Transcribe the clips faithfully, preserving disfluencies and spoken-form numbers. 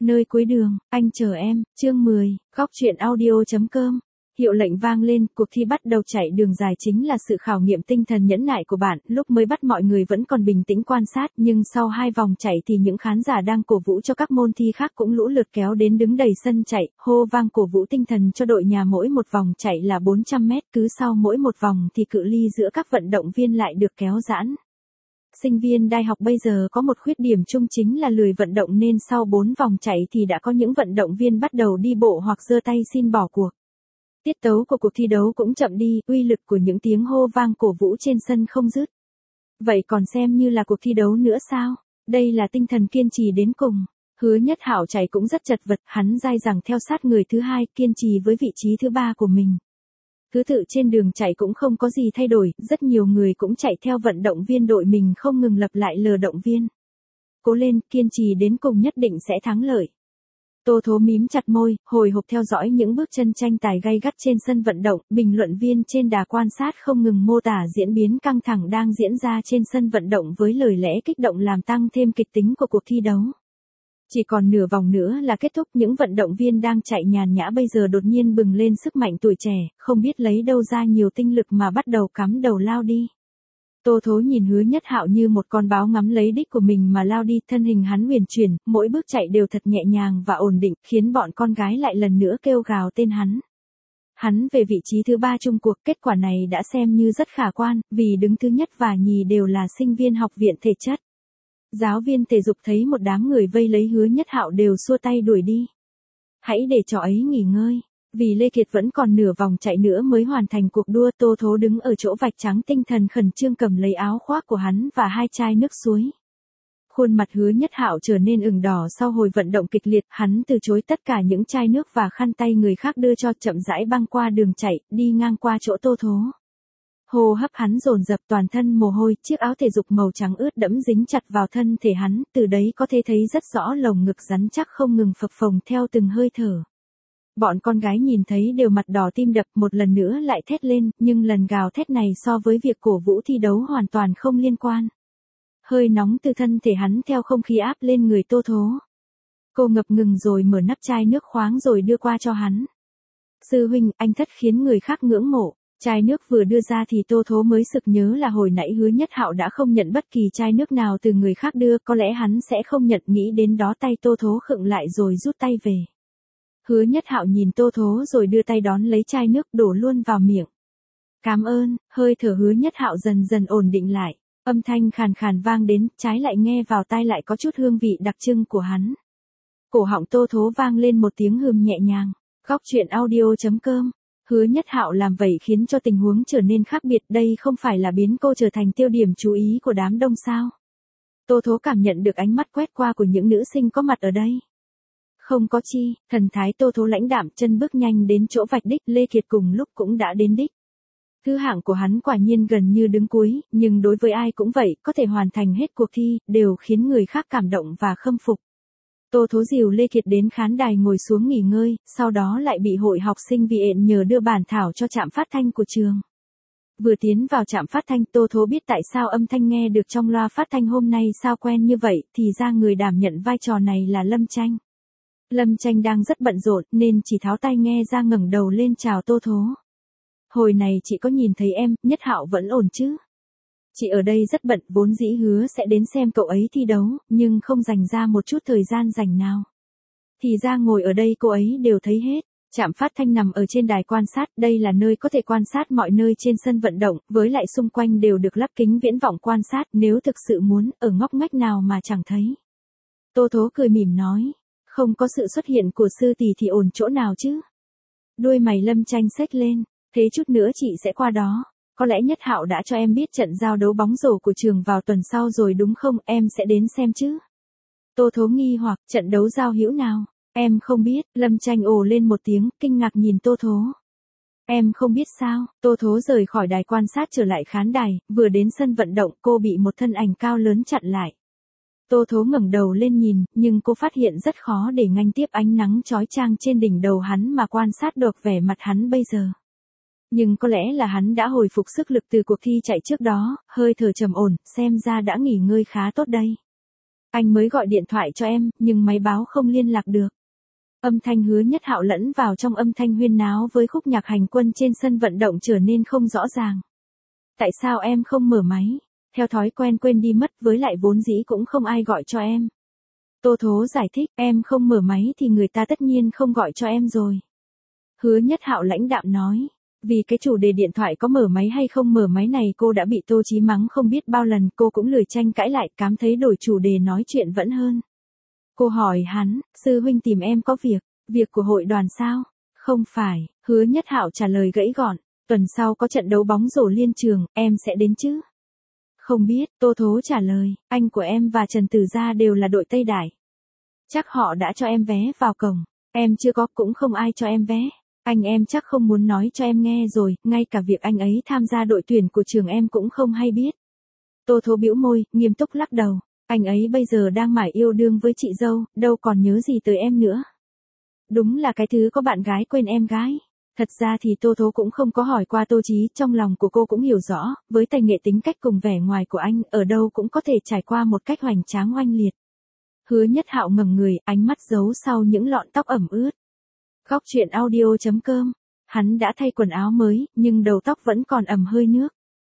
Nơi cuối đường, anh chờ em, chương mười, góc truyện audio.com. Hiệu lệnh vang lên, cuộc thi bắt đầu chạy đường dài chính là sự khảo nghiệm tinh thần nhẫn nại của bạn. Lúc mới bắt mọi người vẫn còn bình tĩnh quan sát, nhưng sau hai vòng chạy thì những khán giả đang cổ vũ cho các môn thi khác cũng lũ lượt kéo đến đứng đầy sân chạy, hô vang cổ vũ tinh thần cho đội nhà. Mỗi một vòng chạy là bốn trăm mét, cứ sau mỗi một vòng thì cự ly giữa các vận động viên lại được kéo giãn. Sinh viên đại học bây giờ có một khuyết điểm chung chính là lười vận động, nên sau bốn vòng chạy thì đã có những vận động viên bắt đầu đi bộ hoặc giơ tay xin bỏ cuộc. Tiết tấu của cuộc thi đấu cũng chậm đi, uy lực của những tiếng hô vang cổ vũ trên sân không dứt. Vậy còn xem như là cuộc thi đấu nữa sao? Đây là tinh thần kiên trì đến cùng. Hứa Nhất Hạo chạy cũng rất chật vật, hắn dai dẳng theo sát người thứ hai, kiên trì với vị trí thứ ba của mình. Thứ tự trên đường chạy cũng không có gì thay đổi, rất nhiều người cũng chạy theo vận động viên đội mình không ngừng lặp lại lời động viên. Cố lên, kiên trì đến cùng nhất định sẽ thắng lợi. Tô Thố mím chặt môi, hồi hộp theo dõi những bước chân tranh tài gay gắt trên sân vận động, bình luận viên trên đà quan sát không ngừng mô tả diễn biến căng thẳng đang diễn ra trên sân vận động với lời lẽ kích động làm tăng thêm kịch tính của cuộc thi đấu. Chỉ còn nửa vòng nữa là kết thúc, những vận động viên đang chạy nhàn nhã bây giờ đột nhiên bừng lên sức mạnh tuổi trẻ, không biết lấy đâu ra nhiều tinh lực mà bắt đầu cắm đầu lao đi. Tô Thố nhìn Hứa Nhất Hạo như một con báo ngắm lấy đích của mình mà lao đi, thân hình hắn huyền chuyển, mỗi bước chạy đều thật nhẹ nhàng và ổn định, khiến bọn con gái lại lần nữa kêu gào tên hắn. Hắn về vị trí thứ ba chung cuộc, kết quả này đã xem như rất khả quan, vì đứng thứ nhất và nhì đều là sinh viên học viện thể chất. Giáo viên thể dục thấy một đám người vây lấy Hứa Nhất Hạo đều xua tay đuổi đi. Hãy để cho ấy nghỉ ngơi. Vì Lê Kiệt vẫn còn nửa vòng chạy nữa mới hoàn thành cuộc đua, Tô Thố đứng ở chỗ vạch trắng tinh thần khẩn trương cầm lấy áo khoác của hắn và hai chai nước suối. Khuôn mặt Hứa Nhất Hạo trở nên ửng đỏ sau hồi vận động kịch liệt, hắn từ chối tất cả những chai nước và khăn tay người khác đưa cho, chậm rãi băng qua đường chạy, đi ngang qua chỗ Tô Thố. Hô hấp hắn dồn dập, toàn thân mồ hôi, chiếc áo thể dục màu trắng ướt đẫm dính chặt vào thân thể hắn, từ đấy có thể thấy rất rõ lồng ngực rắn chắc không ngừng phập phồng theo từng hơi thở. Bọn con gái nhìn thấy đều mặt đỏ tim đập, một lần nữa lại thét lên, nhưng lần gào thét này so với việc cổ vũ thi đấu hoàn toàn không liên quan. Hơi nóng từ thân thể hắn theo không khí áp lên người Tô Thố. Cô ngập ngừng rồi mở nắp chai nước khoáng rồi đưa qua cho hắn. Sư huynh, anh thất khiến người khác ngưỡng mộ. Chai nước vừa đưa ra thì Tô Thố mới sực nhớ là hồi nãy Hứa Nhất Hạo đã không nhận bất kỳ chai nước nào từ người khác đưa, có lẽ hắn sẽ không nhận, nghĩ đến đó tay Tô Thố khựng lại rồi rút tay về. Hứa Nhất Hạo nhìn Tô Thố rồi đưa tay đón lấy chai nước đổ luôn vào miệng. Cảm ơn, hơi thở Hứa Nhất Hạo dần dần ổn định lại, âm thanh khàn khàn vang đến, trái lại nghe vào tai lại có chút hương vị đặc trưng của hắn. Cổ họng Tô Thố vang lên một tiếng hừm nhẹ nhàng. Góc truyện audio.com. Hứa Nhất Hạo làm vậy khiến cho tình huống trở nên khác biệt, đây không phải là biến cô trở thành tiêu điểm chú ý của đám đông sao? Tô Thố cảm nhận được ánh mắt quét qua của những nữ sinh có mặt ở đây. Không có chi, thần thái Tô Thố lãnh đạm, chân bước nhanh đến chỗ vạch đích, Lê Kiệt cùng lúc cũng đã đến đích. Thứ hạng của hắn quả nhiên gần như đứng cuối, nhưng đối với ai cũng vậy, có thể hoàn thành hết cuộc thi, đều khiến người khác cảm động và khâm phục. Tô Thố dìu Lê Kiệt đến khán đài ngồi xuống nghỉ ngơi, sau đó lại bị hội học sinh viện nhờ đưa bản thảo cho trạm phát thanh của trường. Vừa tiến vào trạm phát thanh, Tô Thố biết tại sao âm thanh nghe được trong loa phát thanh hôm nay sao quen như vậy, thì ra người đảm nhận vai trò này là Lâm Tranh. Lâm Tranh đang rất bận rộn nên chỉ tháo tai nghe ra ngẩng đầu lên chào Tô Thố. Hồi này chị có nhìn thấy em, Nhất Hạo vẫn ổn chứ? Chị ở đây rất bận, vốn dĩ hứa sẽ đến xem cậu ấy thi đấu, nhưng không dành ra một chút thời gian rảnh nào. Thì ra ngồi ở đây cô ấy đều thấy hết. Trạm phát thanh nằm ở trên đài quan sát, đây là nơi có thể quan sát mọi nơi trên sân vận động, với lại xung quanh đều được lắp kính viễn vọng quan sát, nếu thực sự muốn, ở ngóc ngách nào mà chẳng thấy. Tô Thố cười mỉm nói, không có sự xuất hiện của sư tỷ thì ổn chỗ nào chứ? Đuôi mày Lâm Tranh xếch lên, thế chút nữa chị sẽ qua đó. Có lẽ Nhất Hạo đã cho em biết trận giao đấu bóng rổ của trường vào tuần sau rồi đúng không, em sẽ đến xem chứ? Tô Thố nghi hoặc, trận đấu giao hữu nào? Em không biết, Lâm Tranh ồ lên một tiếng, kinh ngạc nhìn Tô Thố. Em không biết sao? Tô Thố rời khỏi đài quan sát trở lại khán đài, vừa đến sân vận động cô bị một thân ảnh cao lớn chặn lại. Tô Thố ngẩng đầu lên nhìn, nhưng cô phát hiện rất khó để nghênh tiếp ánh nắng chói chang trên đỉnh đầu hắn mà quan sát được vẻ mặt hắn bây giờ. Nhưng có lẽ là hắn đã hồi phục sức lực từ cuộc thi chạy trước đó, hơi thở trầm ổn, xem ra đã nghỉ ngơi khá tốt đây. Anh mới gọi điện thoại cho em, nhưng máy báo không liên lạc được. Âm thanh Hứa Nhất Hạo lẫn vào trong âm thanh huyên náo với khúc nhạc hành quân trên sân vận động trở nên không rõ ràng. Tại sao em không mở máy? Theo thói quen quên đi mất, với lại vốn dĩ cũng không ai gọi cho em. Tô Thố giải thích, em không mở máy thì người ta tất nhiên không gọi cho em rồi. Hứa Nhất Hạo lãnh đạm nói, vì cái chủ đề điện thoại có mở máy hay không mở máy này cô đã bị Tô Chí mắng không biết bao lần, cô cũng lười tranh cãi lại, cảm thấy đổi chủ đề nói chuyện vẫn hơn. Cô hỏi hắn, sư huynh tìm em có việc, việc của hội đoàn sao? Không phải, Hứa Nhất Hạo trả lời gãy gọn, tuần sau có trận đấu bóng rổ liên trường, em sẽ đến chứ? Không biết, Tô Thố trả lời, anh của em và Trần Tử Gia đều là đội Tây Đại. Chắc họ đã cho em vé vào cổng, em chưa có, cũng không ai cho em vé. Anh em chắc không muốn nói cho em nghe rồi, ngay cả việc anh ấy tham gia đội tuyển của trường em cũng không hay biết. Tô Thố bĩu môi, nghiêm túc lắc đầu, anh ấy bây giờ đang mải yêu đương với chị dâu, đâu còn nhớ gì tới em nữa. Đúng là cái thứ có bạn gái quên em gái. Thật ra thì Tô Thố cũng không có hỏi qua Tô Chí, trong lòng của cô cũng hiểu rõ, với tài nghệ tính cách cùng vẻ ngoài của anh, ở đâu cũng có thể trải qua một cách hoành tráng oanh liệt. Hứa Nhất Hạo ngẩng người, ánh mắt giấu sau những lọn tóc ẩm ướt. Góc truyện audio chấm com. Hắn đã thay quần áo mới, nhưng đầu tóc vẫn còn ẩm hơi nước.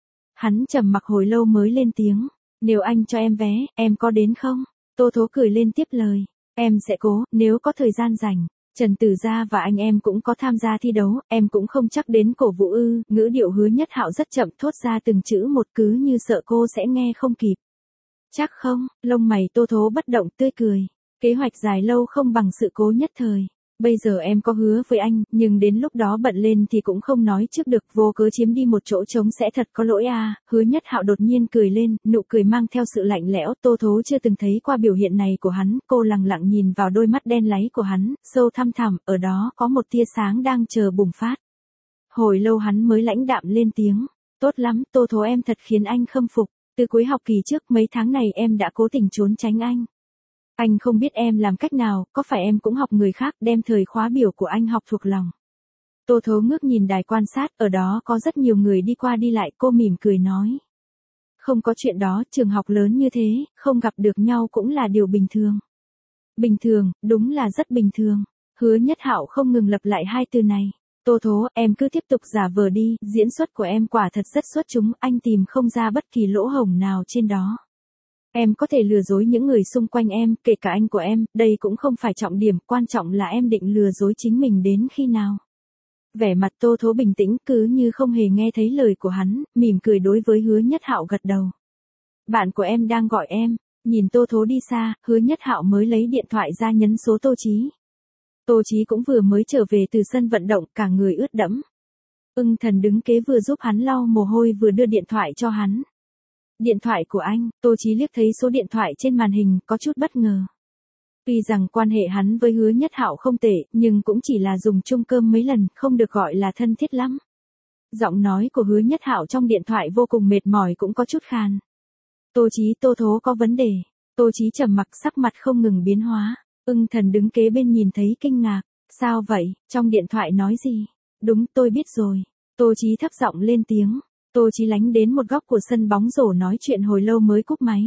Hắn trầm mặc hồi lâu mới lên tiếng, nếu anh cho em vé, em có đến không? Tô Thố cười lên tiếp lời, em sẽ cố, nếu có thời gian rảnh. Trần Tử Gia và anh em cũng có tham gia thi đấu, em cũng không chắc đến cổ vũ ư. Ngữ điệu Hứa Nhất Hạo rất chậm, thốt ra từng chữ một, cứ như sợ cô sẽ nghe không kịp. Chắc không, lông mày Tô Thố bất động tươi cười. Kế hoạch dài lâu không bằng sự cố nhất thời. Bây giờ em có hứa với anh, nhưng đến lúc đó bận lên thì cũng không nói trước được, vô cớ chiếm đi một chỗ trống sẽ thật có lỗi à. Hứa Nhất Hạo đột nhiên cười lên, nụ cười mang theo sự lạnh lẽo, Tô Thố chưa từng thấy qua biểu hiện này của hắn, cô lặng lặng nhìn vào đôi mắt đen láy của hắn, sâu thăm thẳm, ở đó có một tia sáng đang chờ bùng phát. Hồi lâu hắn mới lãnh đạm lên tiếng, tốt lắm, Tô Thố em thật khiến anh khâm phục, từ cuối học kỳ trước mấy tháng này em đã cố tình trốn tránh anh. Anh không biết em làm cách nào, có phải em cũng học người khác, đem thời khóa biểu của anh học thuộc lòng. Tô Thố ngước nhìn đài quan sát, ở đó có rất nhiều người đi qua đi lại, cô mỉm cười nói. Không có chuyện đó, trường học lớn như thế, không gặp được nhau cũng là điều bình thường. Bình thường, đúng là rất bình thường. Hứa Nhất Hạo không ngừng lặp lại hai từ này. Tô Thố, em cứ tiếp tục giả vờ đi, diễn xuất của em quả thật rất xuất chúng, anh tìm không ra bất kỳ lỗ hổng nào trên đó. Em có thể lừa dối những người xung quanh em, kể cả anh của em, đây cũng không phải trọng điểm, quan trọng là em định lừa dối chính mình đến khi nào. Vẻ mặt Tô Thố bình tĩnh, cứ như không hề nghe thấy lời của hắn, mỉm cười đối với Hứa Nhất Hạo gật đầu. Bạn của em đang gọi em. Nhìn Tô Thố đi xa, Hứa Nhất Hạo mới lấy điện thoại ra nhấn số Tô Chí. Tô Chí cũng vừa mới trở về từ sân vận động, cả người ướt đẫm. Ưng Thần đứng kế vừa giúp hắn lau mồ hôi vừa đưa điện thoại cho hắn. Điện thoại của anh, Tô Chí liếc thấy số điện thoại trên màn hình, có chút bất ngờ. Tuy rằng quan hệ hắn với Hứa Nhất Hạo không tệ, nhưng cũng chỉ là dùng chung cơm mấy lần, không được gọi là thân thiết lắm. Giọng nói của Hứa Nhất Hạo trong điện thoại vô cùng mệt mỏi, cũng có chút khàn. Tô Chí, Tô Thố có vấn đề. Tô Chí trầm mặc, sắc mặt không ngừng biến hóa. Ưng Thần đứng kế bên nhìn thấy kinh ngạc. Sao vậy, trong điện thoại nói gì? Đúng, tôi biết rồi. Tô Chí thấp giọng lên tiếng. Tô Chí lánh đến một góc của sân bóng rổ nói chuyện hồi lâu mới cúp máy.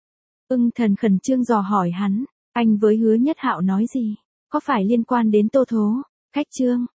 Ưng Thần khẩn trương dò hỏi hắn, anh với Hứa Nhất Hạo nói gì? Có phải liên quan đến Tô Thố? Khách trương,